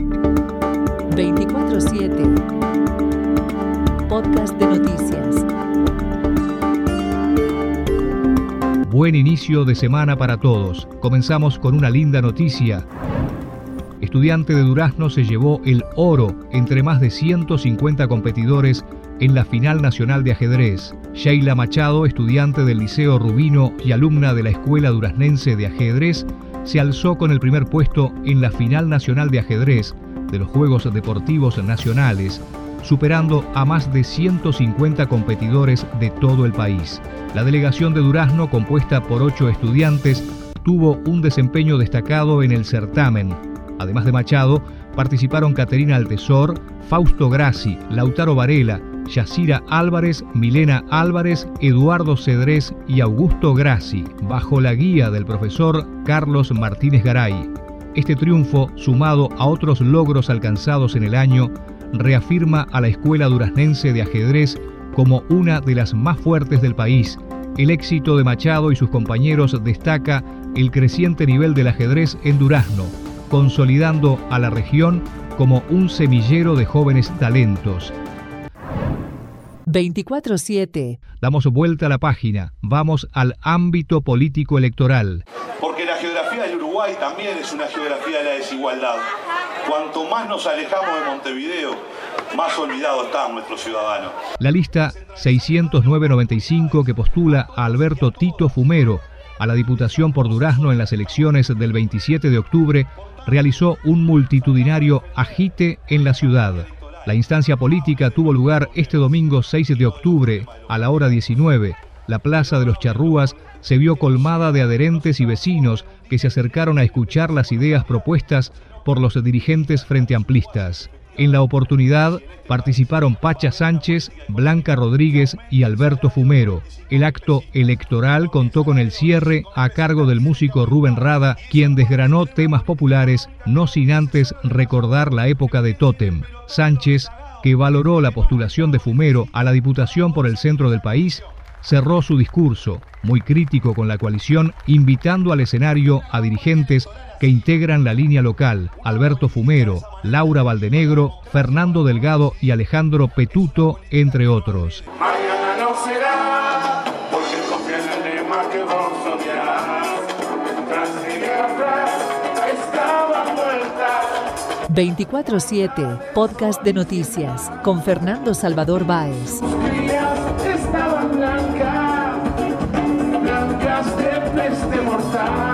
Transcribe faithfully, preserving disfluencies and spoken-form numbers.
veinticuatro siete Podcast de noticias. Buen inicio de semana para todos. Comenzamos con una linda noticia. Estudiante de Durazno se llevó el oro entre más de ciento cincuenta competidores en la final nacional de ajedrez. Sheila Machado, estudiante del Liceo Rubino y alumna de la Escuela Duraznense de Ajedrez, se alzó con el primer puesto en la final nacional de ajedrez de los Juegos Deportivos Nacionales, superando a más de ciento cincuenta competidores de todo el país. La delegación de Durazno, compuesta por ocho estudiantes, tuvo un desempeño destacado en el certamen. Además de Machado, participaron Caterina Altesor, Fausto Grassi, Lautaro Varela, Yacira Álvarez, Milena Álvarez, Eduardo Cedrés y Augusto Grassi, bajo la guía del profesor Carlos Martínez Garay. Este triunfo, sumado a otros logros alcanzados en el año, reafirma a la Escuela Duraznense de Ajedrez como una de las más fuertes del país. El éxito de Machado y sus compañeros destaca el creciente nivel del ajedrez en Durazno, consolidando a la región como un semillero de jóvenes talentos. veinticuatro siete Damos vuelta a la página, vamos al ámbito político electoral. Porque la geografía del Uruguay también es una geografía de la desigualdad. Cuanto más nos alejamos de Montevideo, más olvidado está nuestro ciudadano. La lista seiscientos nueve noventa y cinco que postula a Alberto Tito Fumero a la Diputación por Durazno en las elecciones del veintisiete de octubre realizó un multitudinario agite en la ciudad. La instancia política tuvo lugar este domingo seis de octubre a la hora diecinueve. La Plaza de los Charrúas se vio colmada de adherentes y vecinos que se acercaron a escuchar las ideas propuestas por los dirigentes frente amplistas. En la oportunidad participaron Pacha Sánchez, Blanca Rodríguez y Alberto Fumero. El acto electoral contó con el cierre a cargo del músico Rubén Rada, quien desgranó temas populares, no sin antes recordar la época de Tótem. Sánchez, que valoró la postulación de Fumero a la Diputación por el centro del país, cerró su discurso, muy crítico con la coalición, invitando al escenario a dirigentes que integran la línea local: Alberto Fumero, Laura Valdenegro, Fernando Delgado y Alejandro Petuto, entre otros. Mañana no será, porque confían en el más que vos odias. Estaba muerta. veinticuatro siete Podcast de noticias con Fernando Salvador Báez. Estaban blancas, blancas de peste mortal.